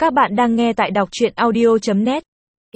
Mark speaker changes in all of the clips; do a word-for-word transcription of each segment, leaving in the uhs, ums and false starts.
Speaker 1: Các bạn đang nghe tại đọc truyện audio chấm net.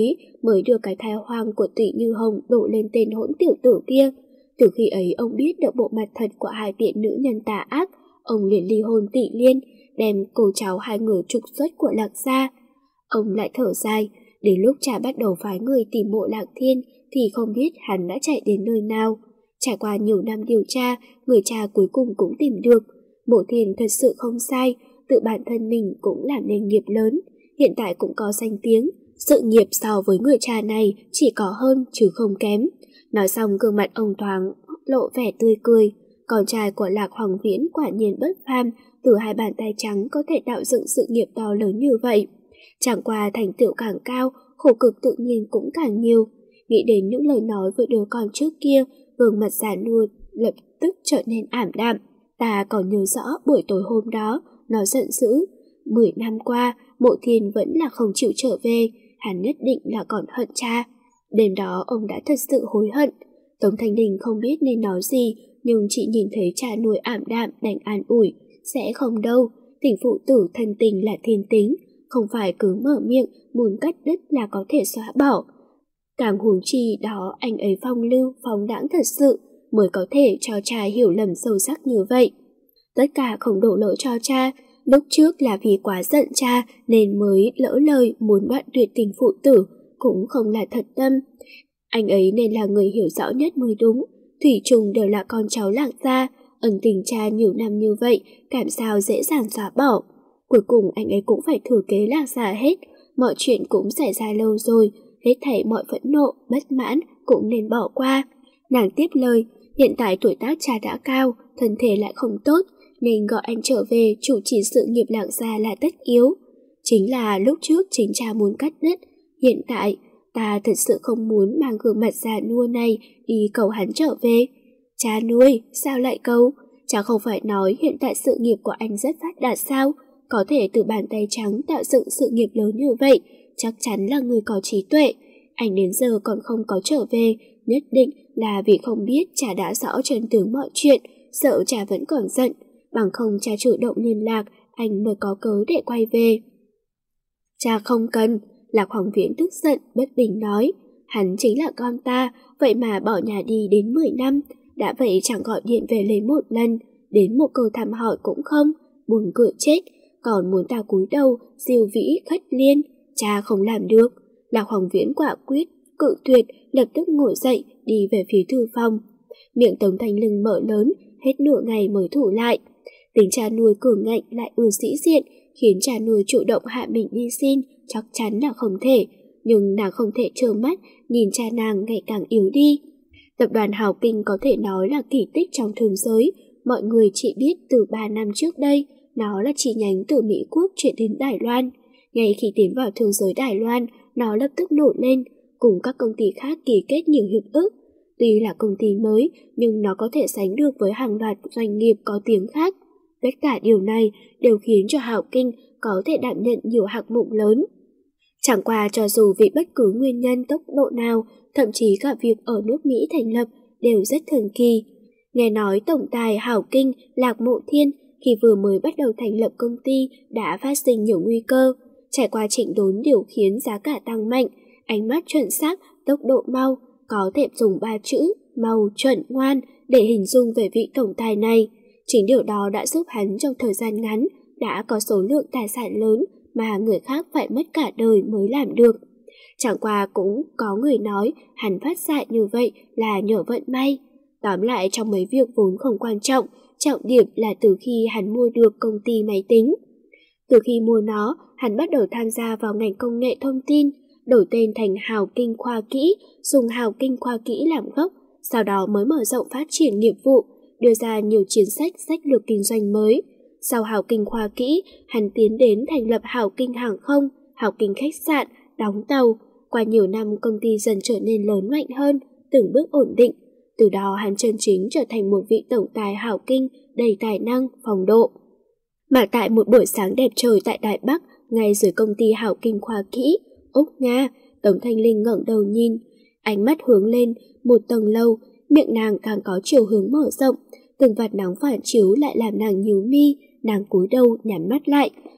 Speaker 2: Mới đưa cái thai hoang của Tụy Như Hồng đổ lên tên hỗn tiểu tử kia. Từ khi ấy ông biết được bộ mặt thật của hai tiện nữ nhân tà ác, ông liền ly hôn Tị Liên, đem cô cháu hai người trục xuất của Lạc gia. Ông lại thở dài, đến lúc cha bắt đầu phái người tìm mộ Lạc Thiên thì không biết hắn đã chạy đến nơi nào. Trải qua nhiều năm điều tra, người cha cuối cùng cũng tìm được. Mộ Thiên thật sự không sai, tự bản thân mình cũng làm nên nghiệp lớn, hiện tại cũng có danh tiếng. Sự nghiệp so với người cha này chỉ có hơn chứ không kém. Nói xong gương mặt ông thoáng lộ vẻ tươi cười. Con trai của Lạc Hoàng Viễn quả nhiên bất phàm, từ hai bàn tay trắng có thể tạo dựng sự nghiệp to lớn như vậy. Chẳng qua thành tựu càng cao, khổ cực tự nhiên cũng càng nhiều. Nghĩ đến những lời nói với đứa con trước kia, gương mặt già nua lập tức trở nên ảm đạm. Ta còn nhớ rõ buổi tối hôm đó, nó giận dữ. Mười năm qua, Mộ Thiên vẫn là không chịu trở về, hắn nhất định là còn hận cha. Đêm đó ông đã thật sự hối hận. Tống Thanh Đình không biết nên nói gì, nhưng chị nhìn thấy cha nuôi ảm đạm đành an ủi. Sẽ không đâu, tình phụ tử thân tình là thiên tính, không phải cứ mở miệng muốn cắt đứt là có thể xóa bỏ. Càng huống chi đó anh ấy phong lưu, phóng đãng thật sự, mới có thể cho cha hiểu lầm sâu sắc như vậy. Tất cả không đổ lỗi cho cha, lúc trước là vì quá giận cha nên mới lỡ lời muốn đoạn tuyệt tình phụ tử, cũng không là thật tâm. Anh ấy nên là người hiểu rõ nhất mới đúng, thủy chung đều là con cháu Lạc gia, ân tình cha nhiều năm như vậy, cảm sao dễ dàng xóa bỏ. Cuối cùng anh ấy cũng phải thừa kế Lạc gia hết, mọi chuyện cũng xảy ra lâu rồi, hết thảy mọi phẫn nộ, bất mãn cũng nên bỏ qua. Nàng tiếp lời, hiện tại tuổi tác cha đã cao, thân thể lại không tốt, nên gọi anh trở về chủ trì sự nghiệp Lạc gia là tất yếu. Chính là lúc trước chính cha muốn cắt đứt, hiện tại ta thật sự không muốn mang gương mặt già nua này đi cầu hắn trở về. Cha nuôi, sao lại cầu? Cha không phải nói hiện tại sự nghiệp của anh rất phát đạt sao? Có thể từ bàn tay trắng tạo dựng sự nghiệp lớn như vậy, chắc chắn là người có trí tuệ. Anh đến giờ còn không có trở về, nhất định là vì không biết cha đã rõ chân tướng mọi chuyện, sợ cha vẫn còn giận. Bằng không cha chủ động liên lạc, anh mới có cớ để quay về. Cha không cần, Lạc Hoàng Viễn tức giận, bất bình nói. Hắn chính là con ta, vậy mà bỏ nhà đi đến mười năm, đã vậy chẳng gọi điện về lấy một lần, đến một câu thăm hỏi cũng không, buồn cười chết, còn muốn ta cúi đầu, diêu vĩ khất liên, cha không làm được. Lạc Hoàng Viễn quả quyết, cự tuyệt, lập tức ngồi dậy, đi về phía thư phòng. Miệng Tống Thanh Linh mở lớn, hết nửa ngày mới thủ lại. Tính cha nuôi cường ngạnh lại ưa sĩ diện, khiến cha nuôi chủ động hạ mình đi xin, chắc chắn là không thể, nhưng nàng không thể trơ mắt nhìn cha nàng ngày càng yếu đi. Tập đoàn Hào Kinh có thể nói là kỳ tích trong thương giới, mọi người chỉ biết từ ba năm trước đây, nó là chi nhánh từ Mỹ Quốc chuyển đến Đài Loan. Ngay khi tiến vào thương giới Đài Loan, nó lập tức nổi lên, cùng các công ty khác ký kết nhiều hiệp ước. Tuy là công ty mới, nhưng nó có thể sánh được với hàng loạt doanh nghiệp có tiếng khác. Tất cả điều này đều khiến cho Hào Kinh có thể đảm nhận nhiều hạng mục lớn. Chẳng qua cho dù vì bất cứ nguyên nhân tốc độ nào, thậm chí cả việc ở nước Mỹ thành lập đều rất thần kỳ. Nghe nói tổng tài Hào Kinh Lạc Mộ Thiên khi vừa mới bắt đầu thành lập công ty đã phát sinh nhiều nguy cơ. Trải qua chỉnh đốn điều khiến giá cả tăng mạnh, ánh mắt chuẩn xác, tốc độ mau, có thể dùng ba chữ mau, chuẩn, ngoan để hình dung về vị tổng tài này. Chính điều đó đã giúp hắn trong thời gian ngắn đã có số lượng tài sản lớn mà người khác phải mất cả đời mới làm được. Chẳng qua cũng có người nói hắn phát dại như vậy là nhờ vận may. Tóm lại trong mấy việc vốn không quan trọng, trọng điểm là từ khi hắn mua được công ty máy tính. Từ khi mua nó, hắn bắt đầu tham gia vào ngành công nghệ thông tin, đổi tên thành Hào Kinh Khoa Kỹ, dùng Hào Kinh Khoa Kỹ làm gốc, sau đó mới mở rộng phát triển nghiệp vụ, đưa ra nhiều chính sách sách lược kinh doanh mới. Sau Hào Kinh Khoa Kỹ, hắn tiến đến thành lập Hào Kinh Hàng không, Hào Kinh Khách sạn, đóng tàu. Qua nhiều năm công ty dần trở nên lớn mạnh hơn, từng bước ổn định. Từ đó hắn chân chính trở thành một vị tổng tài Hào Kinh đầy tài năng, phong độ. Mà tại một buổi sáng đẹp trời tại Đài Bắc, ngay dưới công ty Hào Kinh Khoa Kỹ, Úc Nga, Tống Thanh Linh ngẩng đầu nhìn, ánh mắt hướng lên một tầng lâu, miệng nàng càng có chiều hướng mở rộng, từng vạt nắng phản chiếu lại làm nàng nhíu mi, nàng cúi đầu nhắm mắt lại,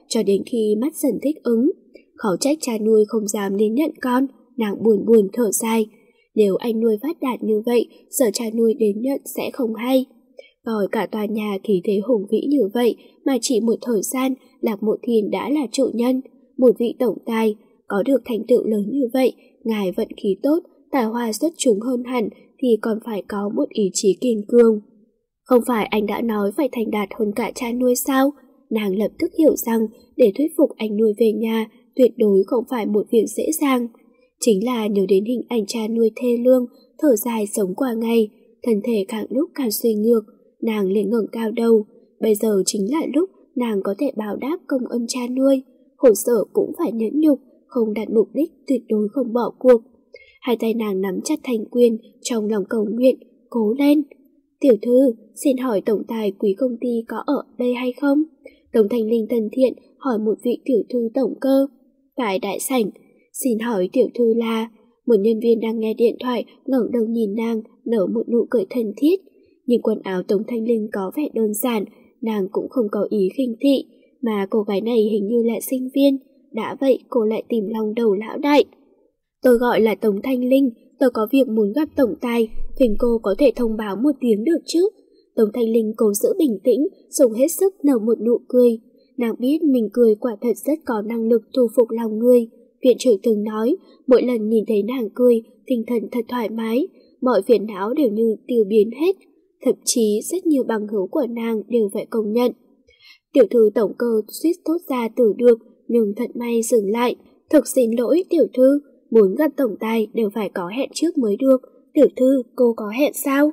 Speaker 2: cho đến khi mắt dần thích ứng. Khó trách cha nuôi không dám đến nhận con, nàng buồn buồn thở dài. Nếu anh nuôi phát đạt như vậy, giờ cha nuôi đến nhận sẽ không hay. Coi cả tòa nhà khí thế hùng vĩ như vậy mà chỉ một thời gian Lạc Mộ Thiên đã là chủ nhân, một vị tổng tài, có được thành tựu lớn như vậy, ngài vận khí tốt, tài hoa xuất chúng hơn hẳn thì còn phải có một ý chí kiên cường. Không phải anh đã nói phải thành đạt hơn cả cha nuôi sao? Nàng lập tức hiểu rằng để thuyết phục anh nuôi về nhà tuyệt đối không phải một việc dễ dàng. Chính là nhớ đến hình ảnh cha nuôi thê lương, thở dài sống qua ngày, thân thể càng lúc càng suy nhược, nàng liền ngẩng cao đầu. Bây giờ chính là lúc nàng có thể báo đáp công ơn cha nuôi, khổ sở cũng phải nhẫn nhục, không đặt mục đích tuyệt đối không bỏ cuộc. Hai tay nàng nắm chặt thành quyền, trong lòng cầu nguyện, cố lên. Tiểu thư, xin hỏi tổng tài quý công ty có ở đây hay không? Tổng Thanh Linh thân thiện hỏi một vị tiểu thư tổng cơ. Tại đại sảnh, xin hỏi tiểu thư là... Một nhân viên đang nghe điện thoại ngẩng đầu nhìn nàng, nở một nụ cười thân thiết. Nhưng quần áo Tổng Thanh Linh có vẻ đơn giản, nàng cũng không có ý khinh thị, mà cô gái này hình như là sinh viên. Đã vậy cô lại tìm lòng đầu lão đại. Tôi gọi là Tổng Thanh Linh, tôi có việc muốn gặp tổng tài, phiền cô có thể thông báo một tiếng được chứ? Tổng Thanh Linh cố giữ bình tĩnh, dùng hết sức nở một nụ cười. Nàng biết mình cười quả thật rất có năng lực thu phục lòng người. Viện trưởng từng nói, mỗi lần nhìn thấy nàng cười, tinh thần thật thoải mái, mọi phiền não đều như tiêu biến hết. Thậm chí rất nhiều bằng hữu của nàng đều phải công nhận. Tiểu thư tổng cơ suýt thốt ra từ được, nhưng thật may dừng lại. Thực xin lỗi tiểu thư, muốn gặp tổng tài đều phải có hẹn trước mới được. Tiểu thư, cô có hẹn sao?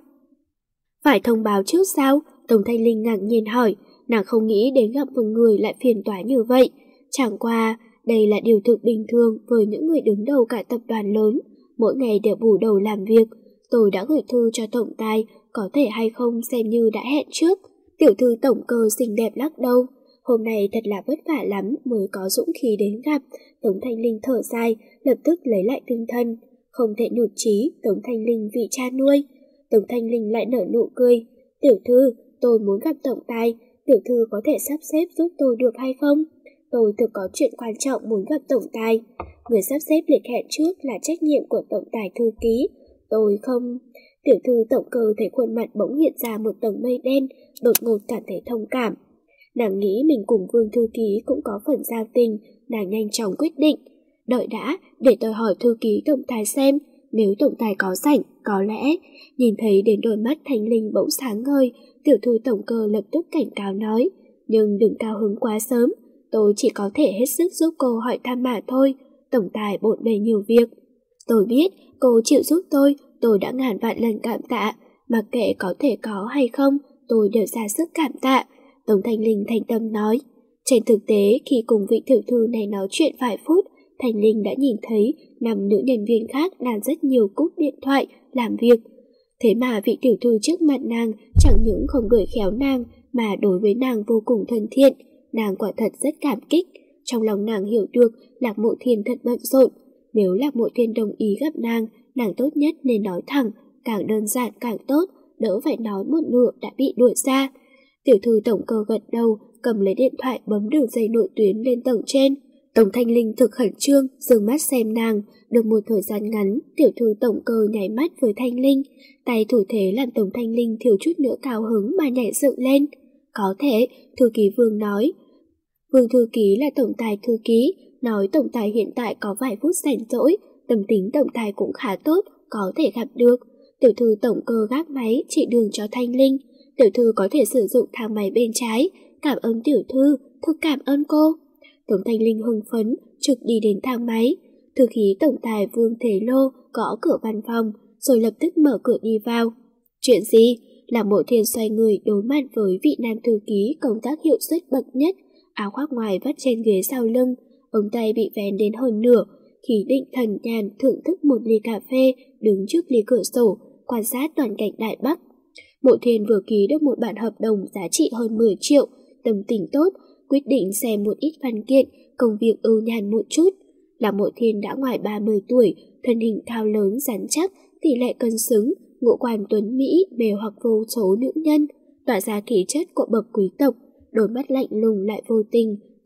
Speaker 2: Phải thông báo trước sao? Tổng Thanh Linh ngạc nhiên hỏi. Nàng không nghĩ đến gặp một người lại phiền toái như vậy. Chẳng qua, đây là điều thực bình thường với những người đứng đầu cả tập đoàn lớn. Mỗi ngày đều bù đầu làm việc. Tôi đã gửi thư cho tổng tài, có thể hay không xem như đã hẹn trước. Tiểu thư tổng cơ xinh đẹp lắc đầu. Hôm nay thật là vất vả lắm mới có dũng khí đến gặp. Tống Thanh Linh thở dài, lập tức lấy lại tinh thần. Không thể nhụt chí Tống Thanh Linh vì cha nuôi. Tống Thanh Linh lại nở nụ cười. Tiểu thư, tôi muốn gặp tổng tài. Tiểu thư có thể sắp xếp giúp tôi được hay không? Tôi thực có chuyện quan trọng muốn gặp tổng tài. Người sắp xếp lịch hẹn trước là trách nhiệm của tổng tài thư ký. Tôi không... Tiểu thư tổng cơ thấy khuôn mặt bỗng hiện ra một tầng mây đen, đột ngột cảm thấy thông cảm. Nàng nghĩ mình cùng Vương thư ký cũng có phần giao tình, nàng nhanh chóng quyết định. Đợi đã, để tôi hỏi thư ký tổng tài xem, nếu tổng tài có rảnh, có lẽ. Nhìn thấy đến đôi mắt Thanh Linh bỗng sáng ngời, tiểu thư tổng cơ lập tức cảnh cáo nói. Nhưng đừng cao hứng quá sớm, tôi chỉ có thể hết sức giúp cô hỏi thăm mà thôi, tổng tài bộn bề nhiều việc. Tôi biết, cô chịu giúp tôi, tôi đã ngàn vạn lần cảm tạ, mặc kệ có thể có hay không, tôi đều ra sức cảm tạ. Tống Thanh Linh thành tâm nói. Trên thực tế, khi cùng vị tiểu thư này nói chuyện vài phút, Thanh Linh đã nhìn thấy năm nữ nhân viên khác đang rất nhiều cúp điện thoại, làm việc. Thế mà vị tiểu thư trước mặt nàng chẳng những không đuổi khéo nàng, mà đối với nàng vô cùng thân thiện. Nàng quả thật rất cảm kích. Trong lòng nàng hiểu được Lạc Mộ Thiên thật bận rộn. Nếu Lạc Mộ Thiên đồng ý gặp nàng, nàng tốt nhất nên nói thẳng, càng đơn giản càng tốt, đỡ phải nói một nửa đã bị đuổi ra. Tiểu thư tổng cơ gật đầu, cầm lấy điện thoại bấm đường dây nội tuyến lên tầng trên. Tống Thanh Linh thực khẩn trương, dừng mắt xem nàng. Được một thời gian ngắn, tiểu thư tổng cơ nháy mắt với Thanh Linh. Tay thủ thế làm Tống Thanh Linh thiếu chút nữa cao hứng mà nhảy dựng lên. Có thể, thư ký Vương nói. Vương thư ký là tổng tài thư ký, nói tổng tài hiện tại có vài phút rảnh rỗi, tâm tính tổng tài cũng khá tốt, có thể gặp được. Tiểu thư tổng cơ gác máy chỉ đường cho Thanh Linh. Tiểu thư có thể sử dụng thang máy bên trái. Cảm ơn tiểu thư, thực cảm ơn cô. Tống Thanh Linh hưng phấn, trực đi đến thang máy. Thư ký tổng tài Vương Thế Lô gõ cửa văn phòng, rồi lập tức mở cửa đi vào. Chuyện gì? Lạc Mộ Thiên xoay người đối mặt với vị nam thư ký công tác hiệu suất bậc nhất, áo khoác ngoài vắt trên ghế sau lưng, ống tay bị vén đến hơn nửa, khí định thần nhàn thưởng thức một ly cà phê, đứng trước ly cửa sổ, quan sát toàn cảnh Đại Bắc. Mộ Thiên vừa ký được một bản hợp đồng giá trị hơn mười triệu, tâm tình tốt, quyết định xem một ít văn kiện, công việc ưu nhàn một chút. Lạc Mộ Thiên đã ngoài ba mươi tuổi, thân hình cao lớn rắn chắc, tỷ lệ cân xứng, ngũ quan tuấn mỹ, mê hoặc vô số nữ nhân, tỏa ra khí chất của bậc quý tộc, đôi mắt lạnh lùng lại vô tình,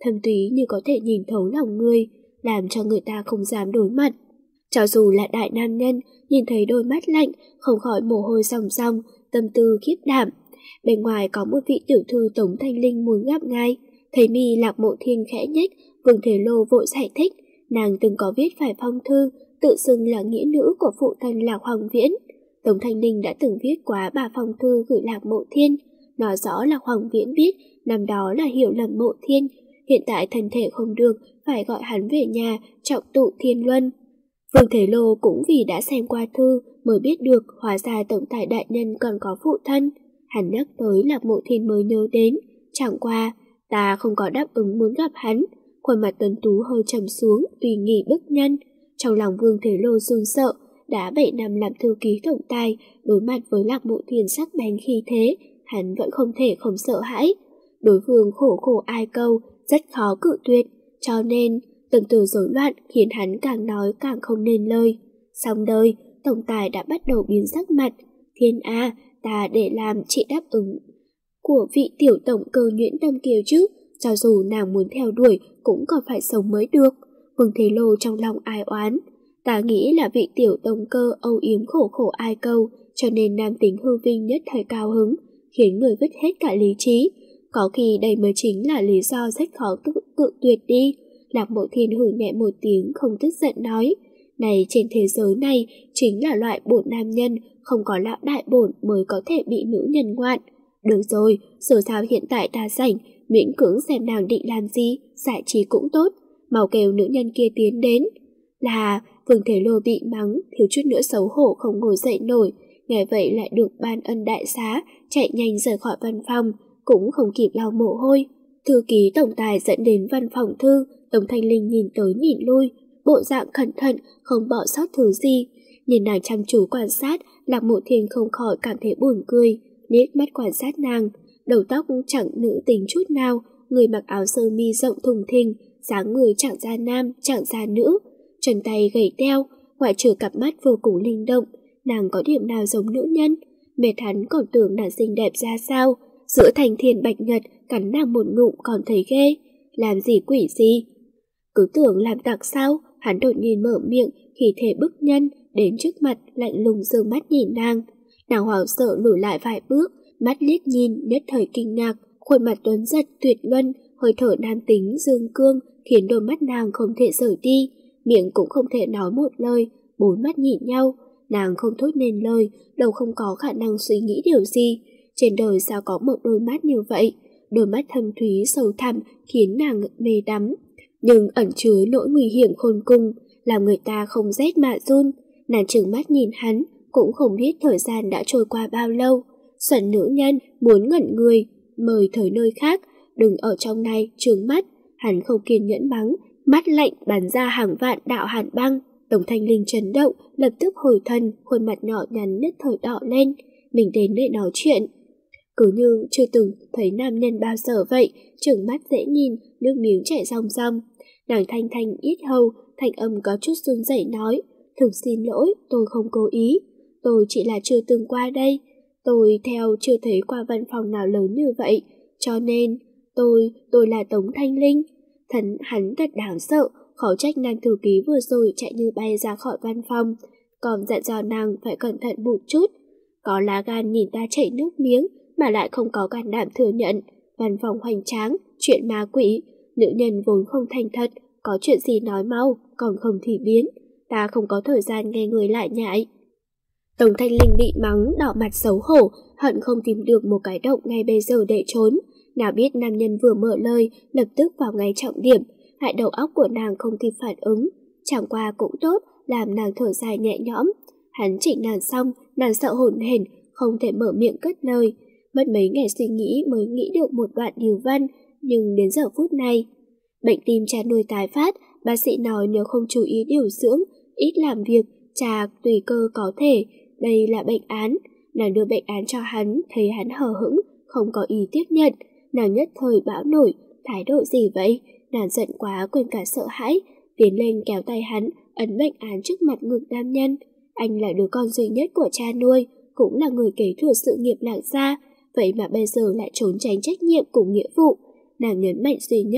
Speaker 2: thâm thúy như có thể nhìn thấu lòng người, làm cho người ta không dám đối mặt. Cho dù là đại nam nhân, nhìn thấy đôi mắt lạnh, không khỏi mồ hôi ròng ròng, tâm tư khiếp đảm. Bên ngoài có một vị tiểu thư Tống Thanh Linh muốn gặp ngay, thấy mi Lạc Mộ Thiên khẽ nhếch, Vương Thế Lô vội giải thích, nàng từng có viết vài phong thư, tự xưng là nghĩa nữ của phụ thân Lạc Hoàng Viễn. Tống Thanh Linh đã từng viết quá ba phong thư gửi Lạc Mộ Thiên, nói rõ Lạc Hoàng Viễn biết năm đó là hiểu lầm Mộ Thiên, hiện tại thân thể không được, phải gọi hắn về nhà trọng tụ thiên luân. Vương Thế Lô cũng vì đã xem qua thư mới biết được hóa ra tổng tài đại nhân còn có phụ thân. Hắn nhắc tới Lạc Mộ Thiên mới nhớ đến, chẳng qua ta không có đáp ứng muốn gặp hắn. Khuôn mặt tuấn tú hơi trầm xuống, tùy nghị bức nhân. Trong lòng Vương Thế Lô run sợ, đã bảy năm làm thư ký tổng tài, đối mặt với Lạc Mộ Thiên sắc bén khí thế, hắn vẫn không thể không sợ hãi. Đối phương khổ khổ ai câu, rất khó cự tuyệt, cho nên từng từ rối loạn khiến hắn càng nói càng không nên lời. Xong đời, tổng tài đã bắt đầu biến sắc mặt. Thiên A, ta để làm chị đáp ứng của vị tiểu tổng cơ nhuyễn tâm kiều chứ, cho dù nàng muốn theo đuổi cũng còn phải sống mới được. Vương Thế Lô trong lòng ai oán. Ta nghĩ là vị tiểu tổng cơ âu yếm khổ khổ ai câu, cho nên nam tính hư vinh nhất thời cao hứng, khiến người vứt hết cả lý trí. Có khi đây mới chính là lý do rất khó tự cự tuyệt đi. Lạc Mộ Thiên hử nhẹ một tiếng không tức giận nói, này trên thế giới này chính là loại bổn nam nhân, không có lão đại bổn mới có thể bị nữ nhân ngoạn. Được rồi, dù sao hiện tại ta rảnh, miễn cưỡng xem nàng định làm gì, giải trí cũng tốt, mau kêu nữ nhân kia tiến đến. Là, Vương Thế Lô bị mắng, thiếu chút nữa xấu hổ không ngồi dậy nổi, nghe vậy lại được ban ân đại xá, chạy nhanh rời khỏi văn phòng, cũng không kịp lau mồ hôi. Thư ký tổng tài dẫn đến văn phòng thư, Tống Thanh Linh nhìn tới nhìn lui, bộ dạng cẩn thận, không bỏ sót thứ gì. Nhìn nàng chăm chú quan sát, Lạc Mộ Thiên không khỏi cảm thấy buồn cười, liếc mắt quan sát nàng, đầu tóc chẳng nữ tính chút nào, người mặc áo sơ mi rộng thùng thình, dáng người chẳng ra nam, chẳng ra nữ, chân tay gầy teo, ngoại trừ cặp mắt vô cùng linh động, nàng có điểm nào giống nữ nhân, mệt hắn còn tưởng nàng xinh đẹp ra sao, giữa thành thiên bạch nhật cắn nàng một ngụm còn thấy ghê, làm gì quỷ gì. Cứ tưởng làm tặc sao, hắn đột nhiên mở miệng, khí thể bức nhân, đến trước mặt lạnh lùng dương mắt nhìn nàng. Nàng hoảng sợ lùi lại vài bước, mắt liếc nhìn, nhất thời kinh ngạc, khuôn mặt tuấn giật tuyệt luân, hơi thở nam tính dương cương, khiến đôi mắt nàng không thể rời đi, miệng cũng không thể nói một lời, bốn mắt nhìn nhau, nàng không thốt nên lời, đầu không có khả năng suy nghĩ điều gì. Trên đời sao có một đôi mắt như vậy, đôi mắt thâm thúy sâu thẳm khiến nàng mê đắm, nhưng ẩn chứa nỗi nguy hiểm khôn cùng, làm người ta không rét mà run. Nàng trừng mắt nhìn hắn, cũng không biết thời gian đã trôi qua bao lâu. Xuẩn nữ nhân muốn ngẩn người, mời thời nơi khác, đừng ở trong này trừng mắt. Hắn không kiên nhẫn mắng, mắt lạnh bắn ra hàng vạn đạo hàn băng. Tống Thanh Linh chấn động, lập tức hồi thân, khuôn mặt nhỏ nhắn nhất thời đỏ lên. Mình đến để nói chuyện, cứ như chưa từng thấy nam nhân bao giờ vậy, trừng mắt dễ nhìn, nước miếng chảy ròng ròng. Nàng thanh thanh yết hầu, thanh âm có chút run rẩy nói, thực xin lỗi, tôi không cố ý, tôi chỉ là chưa từng qua đây, tôi theo chưa thấy qua văn phòng nào lớn như vậy, cho nên tôi, tôi là Tống Thanh Linh. Thần hắn thật đáng sợ, khó trách nàng thư ký vừa rồi chạy như bay ra khỏi văn phòng, còn dặn dò nàng phải cẩn thận một chút. Có lá gan nhìn ta chảy nước miếng mà lại không có can đảm thừa nhận, văn phòng hoành tráng, chuyện ma quỷ, nữ nhân vốn không thành thật, có chuyện gì nói mau, còn không thì biến, ta không có thời gian nghe người lại nhại. Tống Thanh Linh bị mắng, đỏ mặt xấu hổ, hận không tìm được một cái động ngay bây giờ để trốn. Nào biết nam nhân vừa mở lời, lập tức vào ngay trọng điểm, hại đầu óc của nàng không kịp phản ứng. Chẳng qua cũng tốt, làm nàng thở dài nhẹ nhõm. Hắn chỉnh nàng xong, nàng sợ hổn hển, không thể mở miệng cất lời. Mất mấy ngày suy nghĩ mới nghĩ được một đoạn điều văn, nhưng đến giờ phút này, bệnh tim cha nuôi tái phát, bác sĩ nói nếu không chú ý điều dưỡng, ít làm việc, cha tùy cơ có thể, đây là bệnh án. Nàng đưa bệnh án cho hắn, thấy hắn hờ hững, không có ý tiếp nhận. Nàng nhất thời bão nổi, thái độ gì vậy? Nàng giận quá quên cả sợ hãi, tiến lên kéo tay hắn, ấn bệnh án trước mặt ngực nam nhân. Anh là đứa con duy nhất của cha nuôi, cũng là người kế thừa sự nghiệp Lạc gia, vậy mà bây giờ lại trốn tránh trách nhiệm cùng nghĩa vụ. Nàng nhấn mạnh duy nhất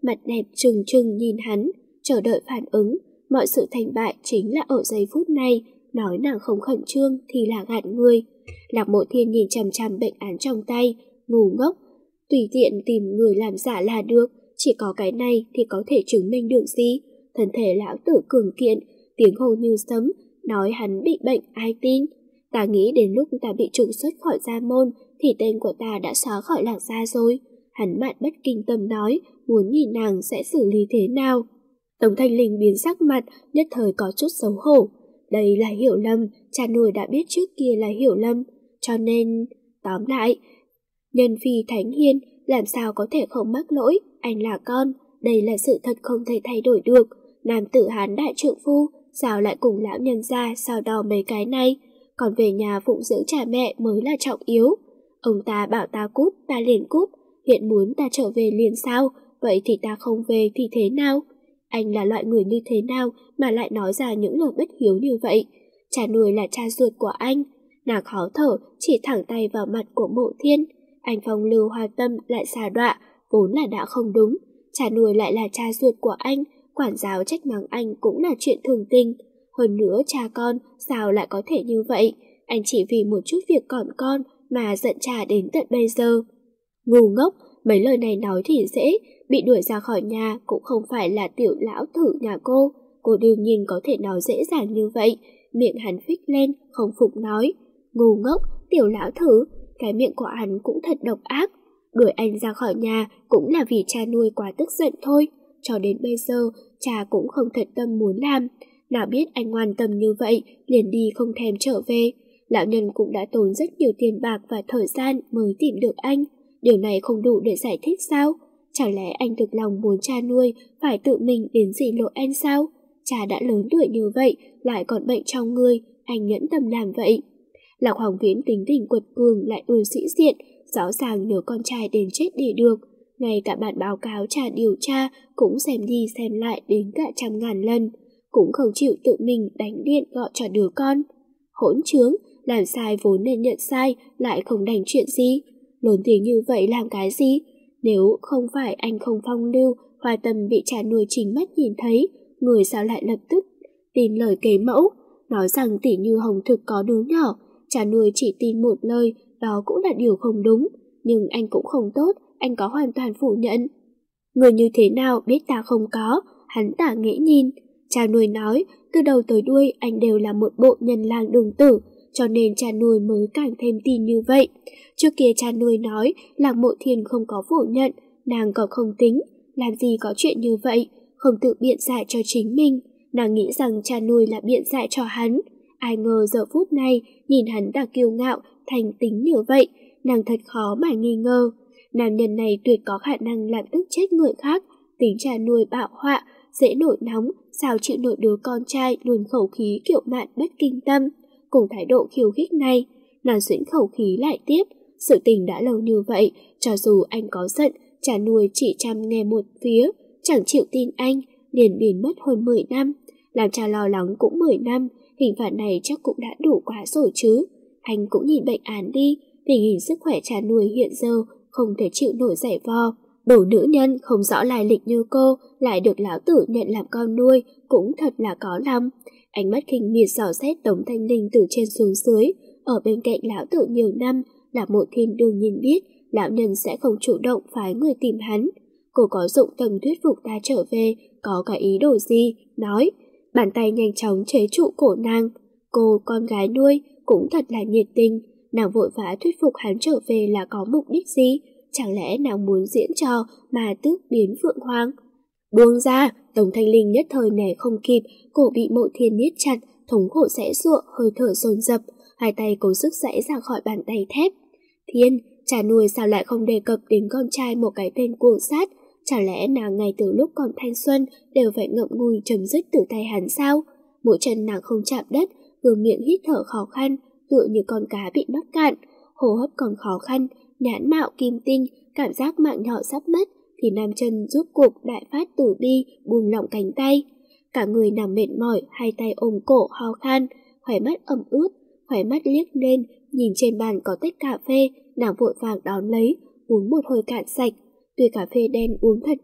Speaker 2: mặt đẹp trừng trừng nhìn hắn, chờ đợi phản ứng. Mọi sự thành bại chính là ở giây phút này, nói nàng không khẩn trương thì là gạt người. Lạc Mộ Thiên nhìn chằm chằm bệnh án trong tay, ngu ngốc. Tùy tiện tìm người làm giả là được, chỉ có cái này thì có thể chứng minh được gì? Thân thể lão tử cường kiện, tiếng hô như sấm, nói hắn bị bệnh ai tin? Ta nghĩ đến lúc ta bị trục xuất khỏi gia môn thì tên của ta đã xóa khỏi Lạc gia rồi. Hắn mạn bất kinh tâm nói, muốn nhìn nàng sẽ xử lý thế nào. Tống Thanh Linh biến sắc mặt, nhất thời có chút xấu hổ. Đây là hiểu lầm, cha nuôi đã biết trước kia là hiểu lầm, cho nên... Tóm lại, nhân phi thánh hiên, làm sao có thể không mắc lỗi, anh là con, đây là sự thật không thể thay đổi được. Nam tử Hán đại trượng phu, sao lại cùng lão nhân gia sao đo mấy cái này, còn về nhà phụng dưỡng cha mẹ mới là trọng yếu. Ông ta bảo ta cút, ta liền cút, hiện muốn ta trở về liền sao, vậy thì ta không về thì thế nào? Anh là loại người như thế nào mà lại nói ra những lời bất hiếu như vậy? Cha nuôi là cha ruột của anh. Nàng khó thở, chỉ thẳng tay vào mặt của Mộ Thiên. Anh phong lưu hoa tâm lại xà đọa, vốn là đã không đúng. Cha nuôi lại là cha ruột của anh, quản giáo trách mắng anh cũng là chuyện thường tình. Hơn nữa cha con sao lại có thể như vậy? Anh chỉ vì một chút việc còn con mà giận cha đến tận bây giờ. Ngu ngốc, mấy lời này nói thì dễ, bị đuổi ra khỏi nhà cũng không phải là tiểu lão thử nhà cô. Cô đương nhiên có thể nói dễ dàng như vậy. Miệng hắn phích lên, không phục nói. Ngu ngốc, tiểu lão thử, cái miệng của hắn cũng thật độc ác. Đuổi anh ra khỏi nhà cũng là vì cha nuôi quá tức giận thôi. Cho đến bây giờ, cha cũng không thật tâm muốn làm. Nào biết anh ngoan tâm như vậy, liền đi không thèm trở về. Lão nhân cũng đã tốn rất nhiều tiền bạc và thời gian mới tìm được anh. Điều này không đủ để giải thích sao? Chẳng lẽ anh thực lòng muốn cha nuôi phải tự mình đến dỉ lỗi anh sao? Cha đã lớn tuổi như vậy, lại còn bệnh trong người, anh nhẫn tâm làm vậy. Lạc Hoàng Viễn tính tình quật cường lại ưa sĩ diện, rõ ràng nhớ con trai đến chết để được. Ngay cả bản báo cáo trả điều tra cũng xem đi xem lại đến cả trăm ngàn lần, cũng không chịu tự mình đánh điện gọi cho đứa con. Hỗn trướng, làm sai vốn nên nhận sai, lại không đành chuyện gì. Lớn tiếng như vậy làm cái gì? Nếu không phải anh không phong lưu, Hoa Tâm bị cha nuôi chính mắt nhìn thấy, người sao lại lập tức tin lời kế mẫu, nói rằng tỷ Như Hồng thực có đứa nhỏ. Cha nuôi chỉ tin một lời, đó cũng là điều không đúng, nhưng anh cũng không tốt, anh có hoàn toàn phủ nhận. Người như thế nào biết ta không có, hắn tả nghĩ nhìn. Cha nuôi nói, từ đầu tới đuôi anh đều là một bộ nhân lang đường tử, cho nên cha nuôi mới càng thêm tin như vậy. Trước kia cha nuôi nói Lạc Mộ Thiên không có phủ nhận, nàng còn không tính, làm gì có chuyện như vậy, không tự biện giải cho chính mình. Nàng nghĩ rằng cha nuôi là biện giải cho hắn. Ai ngờ giờ phút này, nhìn hắn đã kiêu ngạo, thành tính như vậy, nàng thật khó mà nghi ngờ. Nam nhân này tuyệt có khả năng làm tức chết người khác, tính cha nuôi bạo họa, dễ nổi nóng, sao chịu nổi đứa con trai luôn khẩu khí kiệu mạn bất kinh tâm. Cùng thái độ khiêu khích này, nàng xuyễn khẩu khí lại tiếp, sự tình đã lâu như vậy, cho dù anh có giận, cha nuôi chỉ chăm nghe một phía, chẳng chịu tin anh, liền biến mất hơn mười năm. Làm cha lo lắng cũng mười năm, hình phạt này chắc cũng đã đủ quá rồi chứ. Anh cũng nhìn bệnh án đi, tình hình sức khỏe cha nuôi hiện giờ không thể chịu nổi giày vò. Đồ nữ nhân không rõ lai lịch như cô lại được lão tử nhận làm con nuôi cũng thật là có lòng. Ánh mắt khinh miệt dò xét Tống Thanh Linh từ trên xuống dưới. Ở bên cạnh lão tử nhiều năm, Lạc Mộ Thiên đương nhiên biết lão nhân sẽ không chủ động phái người tìm hắn. Cô có dụng tâm thuyết phục ta trở về, có cái ý đồ gì, nói. Bàn tay nhanh chóng chế trụ cổ nàng. Cô, con gái nuôi, cũng thật là nhiệt tình. Nàng vội vã thuyết phục hắn trở về là có mục đích gì? Chẳng lẽ nàng muốn diễn trò mà tước biến Phượng Hoàng? Buông ra, Tống Thanh Linh nhất thời né không kịp, cổ bị Mộ Thiên niết chặt, thống khổ giãy giụa, hơi thở dồn dập, hai tay cố sức giãy ra khỏi bàn tay thép. Thiên, cha nuôi sao lại không đề cập đến con trai một cái tên cuồng sát? Chẳng lẽ nàng ngay từ lúc còn thanh xuân đều phải ngậm ngùi chấm dứt từ tay hắn sao? Mỗi chân nàng không chạm đất, vừa miệng hít thở khó khăn, tựa như con cá bị mắc cạn, hô hấp còn khó khăn, nhãn mạo kim tinh, cảm giác mạng nhỏ sắp mất, thì nam chân rút cuộc đại phát tử bi, buông lỏng cánh tay. Cả người nằm mệt mỏi, hai tay ôm cổ ho khan, khóe mắt ẩm ướt, khóe mắt liếc lên, nhìn trên bàn có tách cà phê, nàng vội vàng đón lấy, uống một hơi cạn sạch. Tuy cà phê đen uống thật đắng,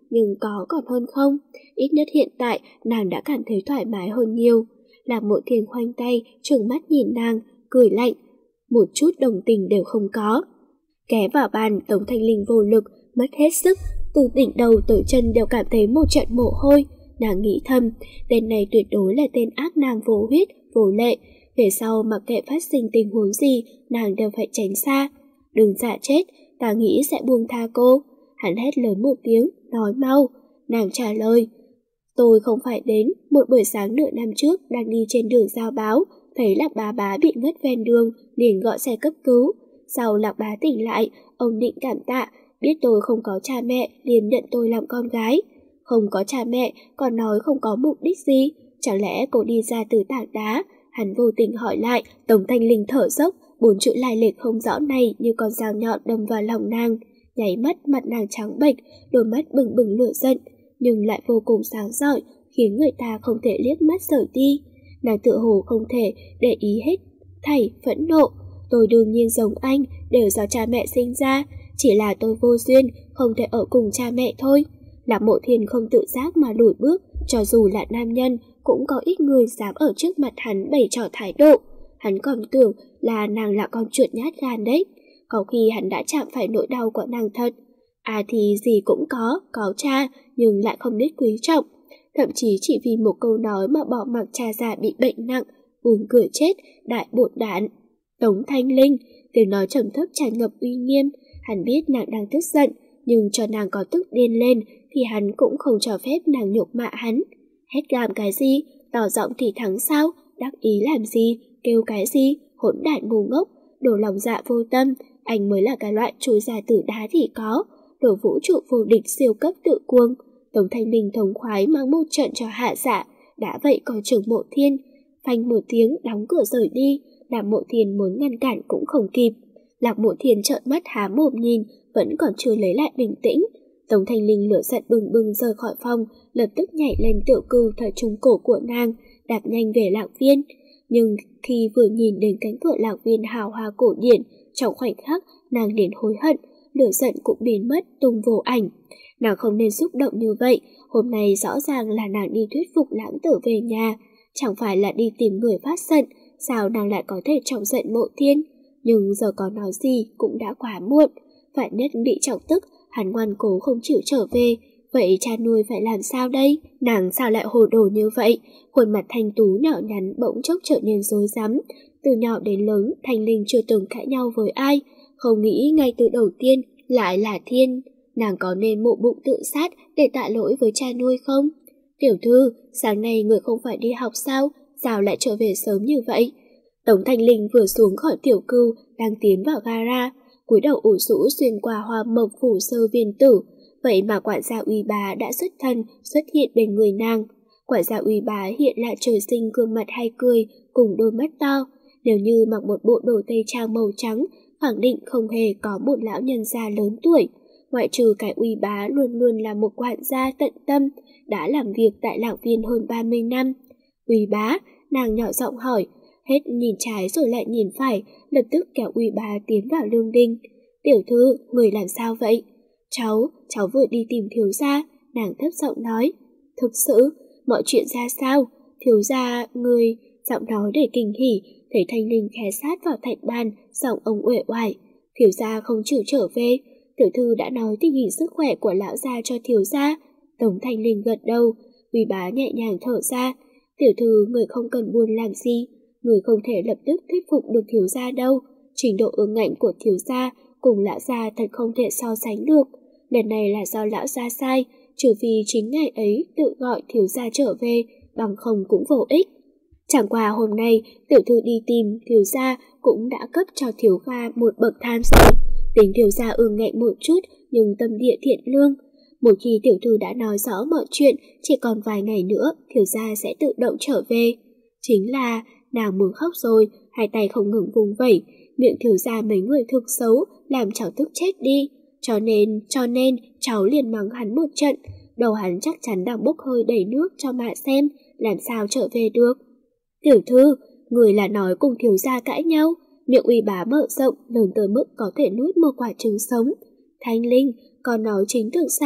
Speaker 2: nhưng có còn hơn không. Ít nhất hiện tại nàng đã cảm thấy thoải mái hơn nhiều. Lạc Mộ Thiên khoanh tay, trừng mắt nhìn nàng, cười lạnh, một chút đồng tình đều không có. Ghé vào bàn, Tống Thanh Linh vô lực, mất hết sức, từ đỉnh đầu tới chân đều cảm thấy một trận mồ hôi. Nàng nghĩ thầm, tên này tuyệt đối là tên ác nàng vô huyết, vô lệ. Về sau mặc kệ phát sinh tình huống gì, nàng đều phải tránh xa. Đừng giả chết, ta nghĩ sẽ buông tha cô. Hắn hét lớn một tiếng, nói mau. Nàng trả lời, tôi không phải đến. Một buổi sáng nửa năm trước đang đi trên đường giao báo, thấy Lạc Bá Bá bị ngất ven đường, liền gọi xe cấp cứu. Sau Lạc Bá tỉnh lại, ông định cảm tạ, biết tôi không có cha mẹ, liền nhận tôi làm con gái. Không có cha mẹ, còn nói không có mục đích gì, chẳng lẽ cô đi ra từ tảng đá? Hắn vô tình hỏi lại. Tống Thanh Linh thở dốc, bốn chữ lai lịch không rõ này như con dao nhọn đâm vào lòng nàng. Nháy mắt mặt nàng trắng bệch, đôi mắt bừng bừng lửa giận, nhưng lại vô cùng sáng rọi, khiến người ta không thể liếc mắt rời đi. Nàng tự hồ không thể để ý hết thảy phẫn nộ. Tôi đương nhiên giống anh, đều do cha mẹ sinh ra, chỉ là tôi vô duyên, không thể ở cùng cha mẹ thôi. Lạc Mộ Thiên không tự giác mà lùi bước, cho dù là nam nhân, cũng có ít người dám ở trước mặt hắn bày trò thái độ. Hắn còn tưởng là nàng là con chuột nhát gan đấy. Có khi hắn đã chạm phải nỗi đau của nàng thật. À thì gì cũng có, có cha, nhưng lại không biết quý trọng. Thậm chí chỉ vì một câu nói mà bỏ mặc cha già bị bệnh nặng, buồn cười chết, đại bột đạn. Tống Thanh Linh, tiếng nói trầm thấp tràn ngập uy nghiêm. Hắn biết nàng đang tức giận, nhưng cho nàng có tức điên lên thì hắn cũng không cho phép nàng nhục mạ hắn. Hét gàm cái gì, tỏ giọng thì thắng sao, đắc ý làm gì, kêu cái gì, hỗn đản ngu ngốc, đồ lòng dạ vô tâm, anh mới là cái loại chui ra từ đá thì có, đồ vũ trụ vô địch siêu cấp tự cuồng. Tống Thanh Linh thống khoái mang một trận cho hạ dạ, đã vậy còn trưởng Mộ Thiên, phanh một tiếng đóng cửa rời đi. Lạc Mộ Thiên muốn ngăn cản cũng không kịp. Lạc Mộ Thiên trợn mắt há mồm nhìn, vẫn còn chưa lấy lại bình tĩnh. Tống Thanh Linh lửa giận bừng bừng rời khỏi phòng, lập tức nhảy lên tiểu cừu thời trung cổ của nàng, đạp nhanh về Lạc Viên. Nhưng khi vừa nhìn đến cánh cửa Lạc Viên hào hoa cổ điển, trong khoảnh khắc nàng liền hối hận, lửa giận cũng biến mất tung vô ảnh. Nàng không nên xúc động như vậy, hôm nay rõ ràng là nàng đi thuyết phục Lãng Tử về nhà, chẳng phải là đi tìm người phát giận, sao nàng lại có thể chọc giận Mộ Thiên? Nhưng giờ có nói gì cũng đã quá muộn, vạn nhất bị chọc tức, hắn ngoan cố không chịu trở về, vậy cha nuôi phải làm sao đây? Nàng sao lại hồ đồ như vậy? Khuôn mặt thanh tú nhỏ nhắn bỗng chốc trở nên rối rắm. Từ nhỏ đến lớn, Thanh Linh chưa từng cãi nhau với ai, không nghĩ ngay từ đầu tiên lại là Thiên. Nàng có nên mộ bụng tự sát để tạ lỗi với cha nuôi không? Tiểu thư, sáng nay người không phải đi học sao? Sao lại trở về sớm như vậy? Tống Thanh Linh vừa xuống khỏi tiểu cưu, đang tiến vào gara, cúi đầu ủ rũ xuyên qua hoa mộc phủ sơ viên tử. Vậy mà quản gia Uy Bá đã xuất thân xuất hiện bên người nàng. Quản gia Uy Bá hiện lại trời sinh gương mặt hay cười cùng đôi mắt to. Nếu như mặc một bộ đồ tây trang màu trắng, khẳng định không hề có một lão nhân gia lớn tuổi. Ngoại trừ cái Uy Bá luôn luôn là một quản gia tận tâm, đã làm việc tại Lạc Viên hơn ba mươi năm. Uy Bá, nàng nhỏ giọng hỏi, hết nhìn trái rồi lại nhìn phải, lập tức kéo Uy Bá tiến vào lương đinh. Tiểu thư, người làm sao vậy? Cháu, cháu vừa đi tìm thiếu gia, nàng thấp giọng nói. Thực sự, mọi chuyện ra sao? Thiếu gia, người, giọng nói để kinh hỉ, thấy Thanh Linh khé sát vào thạch ban, giọng ông uể oải. Thiếu gia không chịu trở về, tiểu thư đã nói tình hình sức khỏe của lão gia cho thiếu gia. Tống Thanh Linh gật đầu, Uy Bá nhẹ nhàng thở ra. Tiểu thư, người không cần buồn làm gì, người không thể lập tức thuyết phục được thiếu gia đâu. Trình độ ương ngạnh của thiếu gia cùng lão gia thật không thể so sánh được. Lần này là do lão gia sai, trừ vì chính ngày ấy tự gọi thiếu gia trở về, bằng không cũng vô ích. Chẳng qua hôm nay, tiểu thư đi tìm thiếu gia cũng đã cấp cho thiếu gia một bậc thang rồi. Tính thiếu gia ương ngạnh một chút, nhưng tâm địa thiện lương. Một khi tiểu thư đã nói rõ mọi chuyện, chỉ còn vài ngày nữa, thiếu gia sẽ tự động trở về. Chính là, nàng muốn khóc rồi, hai tay không ngừng vùng vẩy, miệng thiếu gia mấy người thực xấu, làm cháu tức chết đi. Cho nên, cho nên, cháu liền mắng hắn một trận, đầu hắn chắc chắn đang bốc hơi đầy nước cho mạ xem, làm sao trở về được. Tiểu thư, người là nói cùng thiếu gia cãi nhau, miệng Uy Bá mở rộng, lớn tới mức có thể nuốt một quả trứng sống. Thanh Linh, con nói chính thực sao?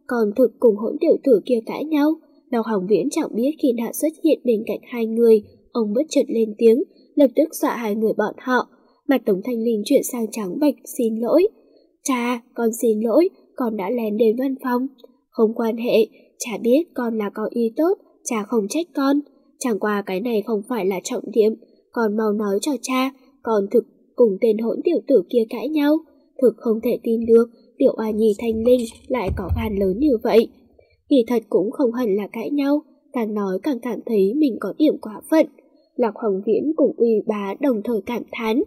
Speaker 2: còn thực cùng hỗn tiểu tử kia cãi nhau. Lộc Hồng Viễn chẳng biết khi nào xuất hiện bên cạnh hai người, ông bất chợt lên tiếng, lập tức dọa hai người bọn họ. Mặt Tống Thanh Linh chuyển sang trắng bệch, xin lỗi. Cha, con xin lỗi, con đã lén đến văn phòng. Không quan hệ, cha biết con là có ý tốt, cha không trách con. Chẳng qua cái này không phải là trọng điểm, con mau nói cho cha, con thực cùng tên hỗn tiểu tử kia cãi nhau. Thực không thể tin được, tiểu oa nhi Thanh Linh lại có gan lớn như vậy. Kỳ thật cũng không hẳn là cãi nhau, càng nói càng cảm thấy mình có điểm quá phận. Lộc Hồng Viễn cùng Uy Bá đồng thời cảm thán.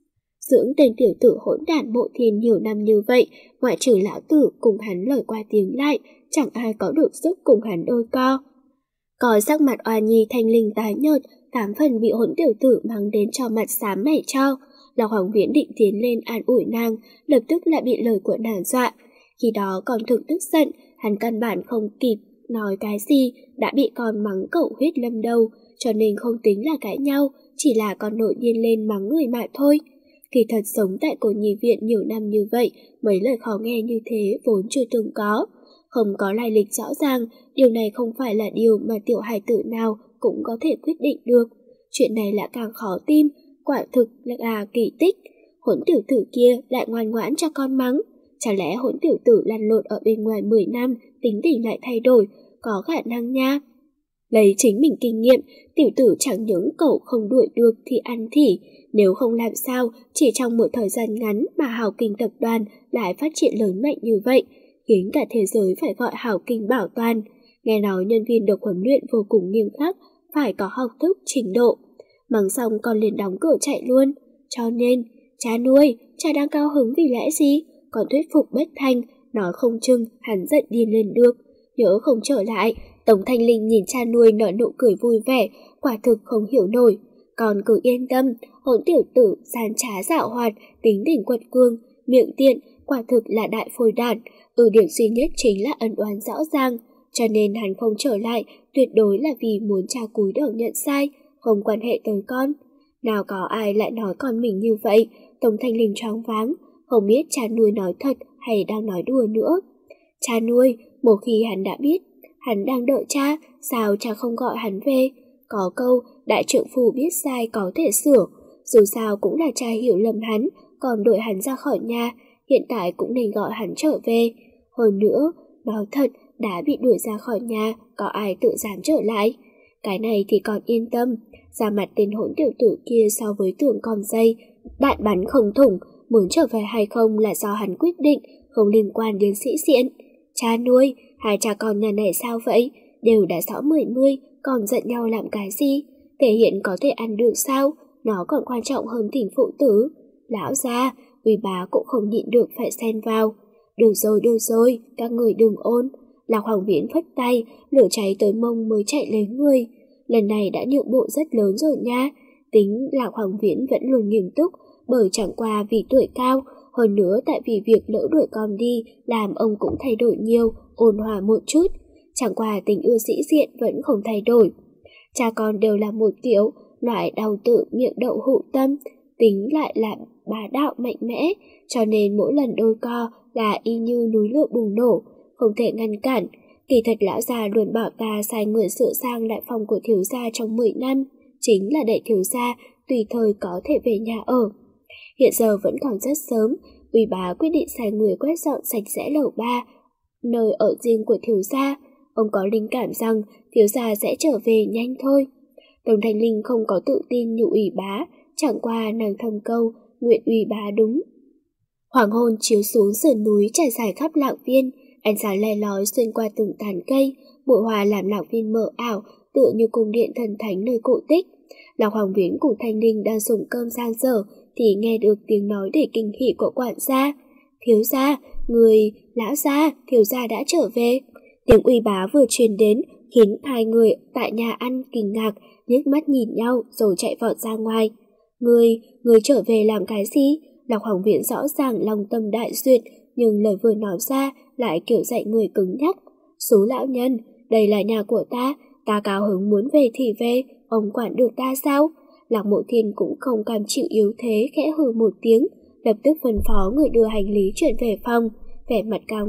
Speaker 2: Dưỡng tên tiểu tử hỗn đản Mộ Thiên nhiều năm như vậy, ngoại trừ lão tử cùng hắn lời qua tiếng lại, chẳng ai có được sức cùng hắn đôi co. Coi sắc mặt oa nhi Thanh Linh tái nhợt, tám phần bị hỗn tiểu tử mang đến cho mặt xám mẻ cho. Lộc Hồng Viễn định tiến lên an ủi nàng, lập tức lại bị lời của nàng dọa. Khi đó còn thực tức giận, hắn căn bản không kịp nói cái gì, đã bị con mắng cẩu huyết lâm đầu, cho nên không tính là cãi nhau, chỉ là con nổi điên lên mắng người mà thôi. Kỳ thật sống tại cô nhi viện nhiều năm như vậy, mấy lời khó nghe như thế vốn chưa từng có. Không có lai lịch rõ ràng, điều này không phải là điều mà tiểu hài tử nào cũng có thể quyết định được. Chuyện này lại càng khó tin, quả thực là kỳ tích. Hỗn tiểu tử kia lại ngoan ngoãn cho con mắng. Chả lẽ hỗn tiểu tử lăn lộn ở bên ngoài mười năm, tính tình lại thay đổi, có khả năng nha. Lấy chính mình kinh nghiệm, tiểu tử chẳng những cậu không đuổi được thì ăn thỉ, nếu không làm sao chỉ trong một thời gian ngắn mà Hào Kinh tập đoàn lại phát triển lớn mạnh như vậy, khiến cả thế giới phải gọi Hào Kinh bảo toàn. Nghe nói nhân viên được huấn luyện vô cùng nghiêm khắc, phải có học thức trình độ. Mắng xong con liền đóng cửa chạy luôn. Cho nên, cha nuôi, cha đang cao hứng vì lẽ gì? Còn thuyết phục bất thành, nói không chừng hắn giận điên lên được. Nhớ không trở lại. Tống Thanh Linh nhìn cha nuôi nở nụ cười vui vẻ, quả thực không hiểu nổi. Con cứ yên tâm, hỗn tiểu tử gian trá dạo hoạt, tính tình quật cương, miệng tiện, quả thực là đại phôi đản. Ưu điểm duy nhất chính là ân oán rõ ràng, cho nên hắn không trở lại, tuyệt đối là vì muốn cha cúi đầu nhận sai, không quan hệ tới con. Nào có ai lại nói con mình như vậy? Tống Thanh Linh choáng váng, không biết cha nuôi nói thật hay đang nói đùa nữa. Cha nuôi, một khi hắn đã biết hắn đang đợi cha, sao cha không gọi hắn về? Có câu, đại trượng phu biết sai có thể sửa, dù sao cũng là cha hiểu lầm hắn, còn đuổi hắn ra khỏi nhà, hiện tại cũng nên gọi hắn trở về. Hơn nữa, nói thật, đã bị đuổi ra khỏi nhà, có ai tự dám trở lại? Cái này thì còn yên tâm, ra mặt tên hỗn tiểu tử kia so với tưởng con dây, đạn bắn không thủng, muốn trở về hay không là do hắn quyết định, không liên quan đến sĩ diện. Cha nuôi, hai cha con nhà này sao vậy? Đều đã rõ mười mươi, còn giận nhau làm cái gì? Thể hiện có thể ăn được sao? Nó còn quan trọng hơn tình phụ tử. Lão gia, Uy Bá cũng không nhịn được phải xen vào. Được rồi, được rồi, các người đừng ôn. Lộc Hồng Viễn phất tay, lửa cháy tới mông mới chạy lấy người. Lần này đã nhượng bộ rất lớn rồi nha. Tính Lộc Hồng Viễn vẫn luôn nghiêm túc, bởi chẳng qua vì tuổi cao, hơn nữa tại vì việc lỡ đuổi con đi làm ông cũng thay đổi nhiều, ôn hòa một chút. Chẳng qua tình ưa sĩ diện vẫn không thay đổi. Cha con đều là một kiểu, loại đau tự miệng đậu hụ tâm, tính lại là bá đạo mạnh mẽ, cho nên mỗi lần đôi co là y như núi lửa bùng nổ, không thể ngăn cản. Kỳ thật lão già luôn bảo ta sai người sửa sang lại phòng của thiếu gia trong mười năm, chính là để thiếu gia tùy thời có thể về nhà ở. Hiện giờ vẫn còn rất sớm, Uy Bá quyết định sai người quét dọn sạch sẽ lầu ba, nơi ở riêng của thiếu gia. Ông có linh cảm rằng thiếu gia sẽ trở về nhanh thôi. Tống Thanh Linh không có tự tin như Uy Bá, chẳng qua nàng thầm câu, nguyện Uy Bá đúng. Hoàng hôn chiếu xuống sườn núi trải dài khắp Lạng Viên, ánh sáng le lói xuyên qua từng tàn cây, bụi hoa làm Lạng Viên mờ ảo, tựa như cung điện thần thánh nơi cổ tích. Lộc Hoàng Viễn cùng Thanh Linh đang dùng cơm sang dở thì nghe được tiếng nói đầy kinh hỉ của quản gia. Thiếu gia, người, lão gia, thiếu gia đã trở về. Tiếng Uy Bá vừa truyền đến khiến hai người tại nhà ăn kinh ngạc, liếc mắt nhìn nhau rồi chạy vọt ra ngoài. Người, người trở về làm cái gì? Lộc Hoàng Viễn rõ ràng lòng tâm đại duyệt, nhưng lời vừa nói ra lại kiểu dạy người cứng nhắc. Số lão nhân, đây là nhà của ta, ta cao hứng muốn về thì về, ông quản được ta sao? Lạc Mộ Thiên cũng không cam chịu yếu thế, khẽ hừ một tiếng, lập tức phân phó người đưa hành lý chuyển về phòng, vẻ mặt cao ngạo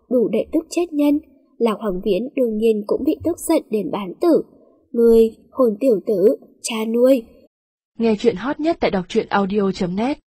Speaker 2: đủ để tức chết nhân. Lạc Hoàng Viễn đương nhiên cũng bị tức giận đến bán tử. Ngươi, hồn tiểu tử, cha nuôi.
Speaker 1: Nghe chuyện hot nhất tại đọc truyện audio chấm net.